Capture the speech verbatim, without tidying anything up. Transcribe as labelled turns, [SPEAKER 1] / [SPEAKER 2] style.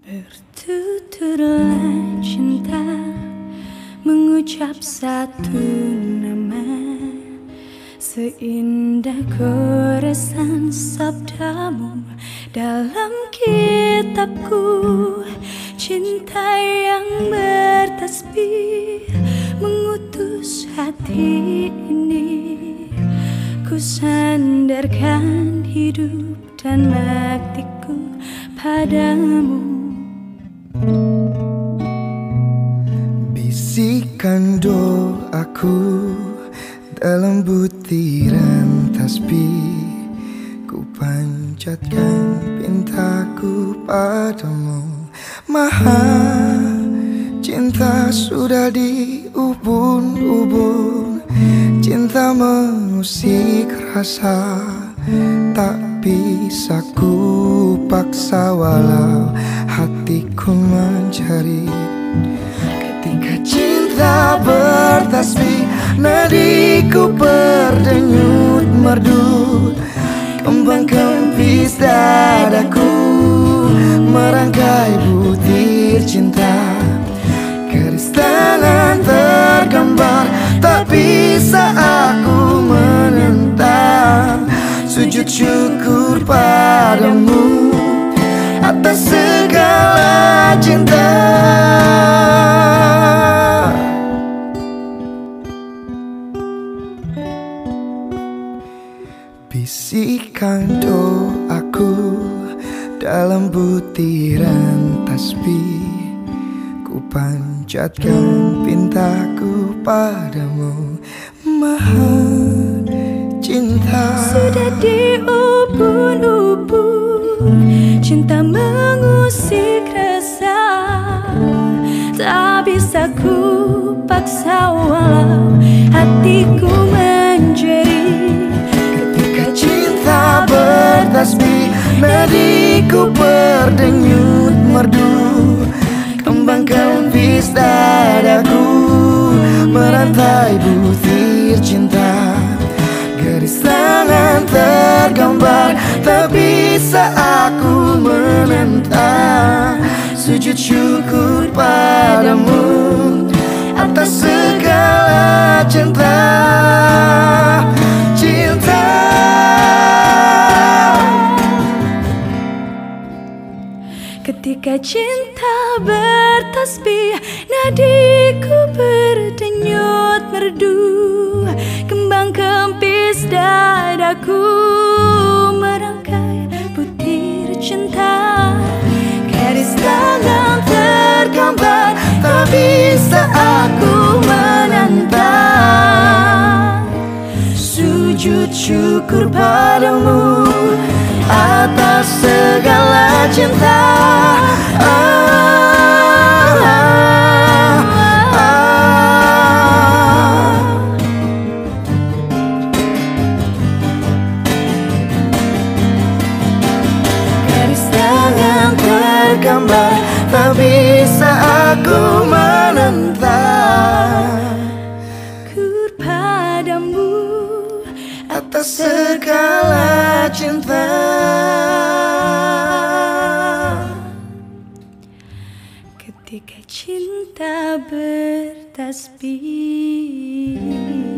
[SPEAKER 1] Bertuturlah cinta, mengucap satu nama, seindah goresan sabdamu dalam kitabku. Cinta yang bertasbih mengutus hati ini, ku sandarkan hidup dan baktiku padamu.
[SPEAKER 2] Bisikan doaku dalam butiran tasbih, ku panjatkan pintaku padamu. Maha cinta sudah diubun-ubun, cinta mengusik rasa, tak bisa ku paksa walau hatiku mencari. Ketika cinta bertasbih, nadiku berdenyut merdu, kembang kempis dadaku merangkai butir cinta. Garis tangan tergambar, tak bisa aku menentang. Sujud syukur padamu atas segala cinta. Bisikan doaku dalam butiran tasbih, ku panjatkan pintaku padamu. Maha cinta
[SPEAKER 1] sudah diubun-ubun, cinta mengusik rasa, tak bisa ku paksa walau hatiku menjerit.
[SPEAKER 2] Ketika cinta bertasbih, nadiku berdenyut merdu, kembang kempis dadaku merantai butir cinta. Garis tangan tergambar, tak bisa aku menentang. Sujud syukur padamu atas segala cinta. Cinta
[SPEAKER 1] ketika cinta bertasbih, nadiku berdenyut merdu, kembang kempis dadaku merangkai butir cinta. Garis tangan tergambar,
[SPEAKER 2] tak bisa aku menentang.
[SPEAKER 1] Sujud syukur padamu
[SPEAKER 2] atas segala cinta. Ah, ah, ah. Garis tangan tergambar, tak bisa aku menentang.
[SPEAKER 1] Syukur padamu
[SPEAKER 2] Atas segala cinta.
[SPEAKER 1] ketika cinta bertasbih.